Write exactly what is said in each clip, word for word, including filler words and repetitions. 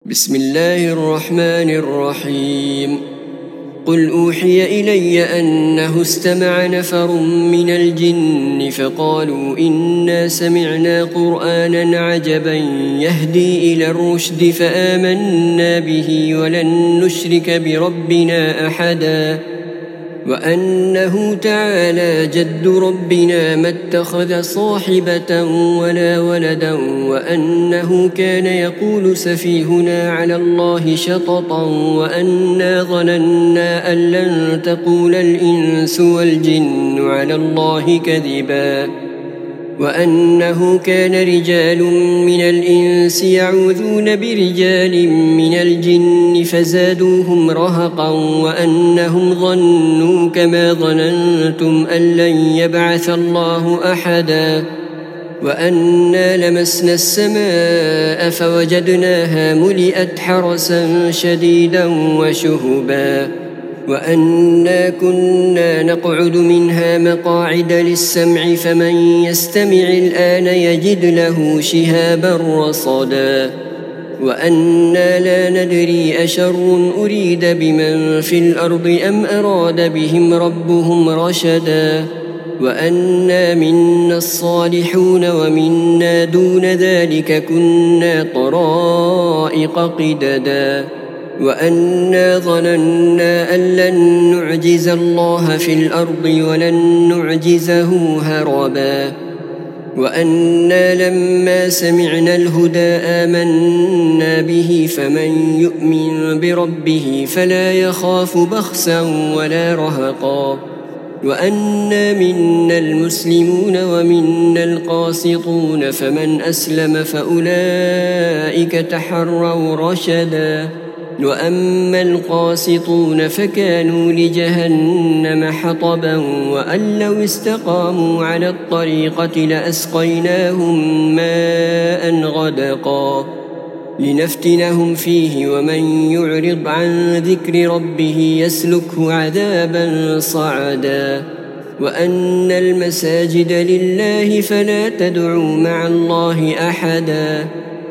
بسم الله الرحمن الرحيم. قل أوحي إلي أنه استمع نفر من الجن فقالوا إنا سمعنا قرآنا عجبا يهدي إلى الرشد فآمنا به ولن نشرك بربنا أحدا وأنه تعالى جد ربنا ما اتخذ صاحبة ولا ولدا وأنه كان يقول سفيهنا على الله شططا وأنا ظننا أن لن تقول الإنس والجن على الله كذبا وأنه كان رجال من الإنس يعوذون برجال من الجن فزادوهم رهقا وأنهم ظنوا كما ظننتم أن لن يبعث الله أحدا وأنا لمسنا السماء فوجدناها ملئت حرسا شديدا وشهبا وأنا كنا نقعد منها مقاعد للسمع فمن يستمع الآن يجد له شهابا رصدا وأنا لا ندري أشر أريد بمن في الأرض أم أراد بهم ربهم رشدا وأنا منا الصالحون ومنا دون ذلك كنا طرائق قددا وأنا ظننا أن لن نعجز الله في الأرض ولن نعجزه هربا وأنا لما سمعنا الهدى آمنا به فمن يؤمن بربه فلا يخاف بخسا ولا رهقا وأنا منا المسلمون ومنا القاسطون فمن أسلم فأولئك تحروا رشدا وأما القاسطون فكانوا لجهنم حطبا وأن لو استقاموا على الطريقة لأسقيناهم ماء غدقا لنفتنهم فيه ومن يعرض عن ذكر ربه يسلكه عذابا صعدا وأن المساجد لله فلا تدعوا مع الله أحدا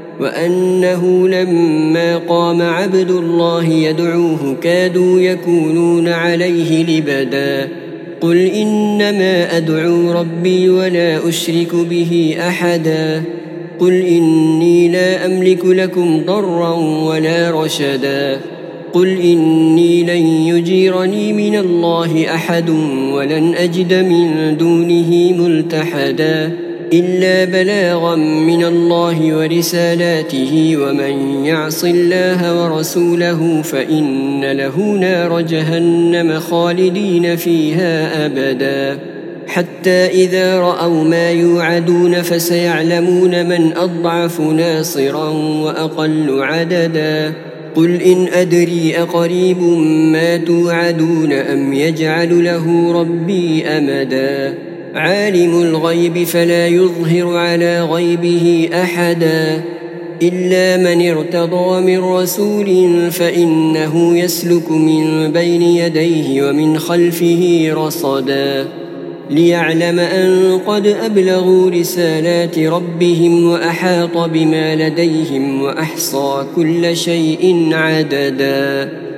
وأنه لما قام عبد الله يدعوه كادوا يكونون عليه لبدا قل إنما أدعو ربي ولا أشرك به أحدا قل إني لا أملك لكم ضرا ولا رشدا قل إني لن يجيرني من الله أحد ولن أجد من دونه ملتحدا إلا بلاغا من الله ورسالاته ومن يعص الله ورسوله فإن له نار جهنم خالدين فيها أبدا حتى إذا رأوا ما يوعدون فسيعلمون من أضعف ناصرا وأقل عددا قل إن أدري أقريب ما توعدون أم يجعل له ربي أمدا عالم الغيب فلا يظهر على غيبه أحدا إلا من ارتضى من رسول فإنه يسلك من بين يديه ومن خلفه رصدا ليعلم أن قد أبلغوا رسالات ربهم وأحاط بما لديهم وأحصى كل شيء عددا.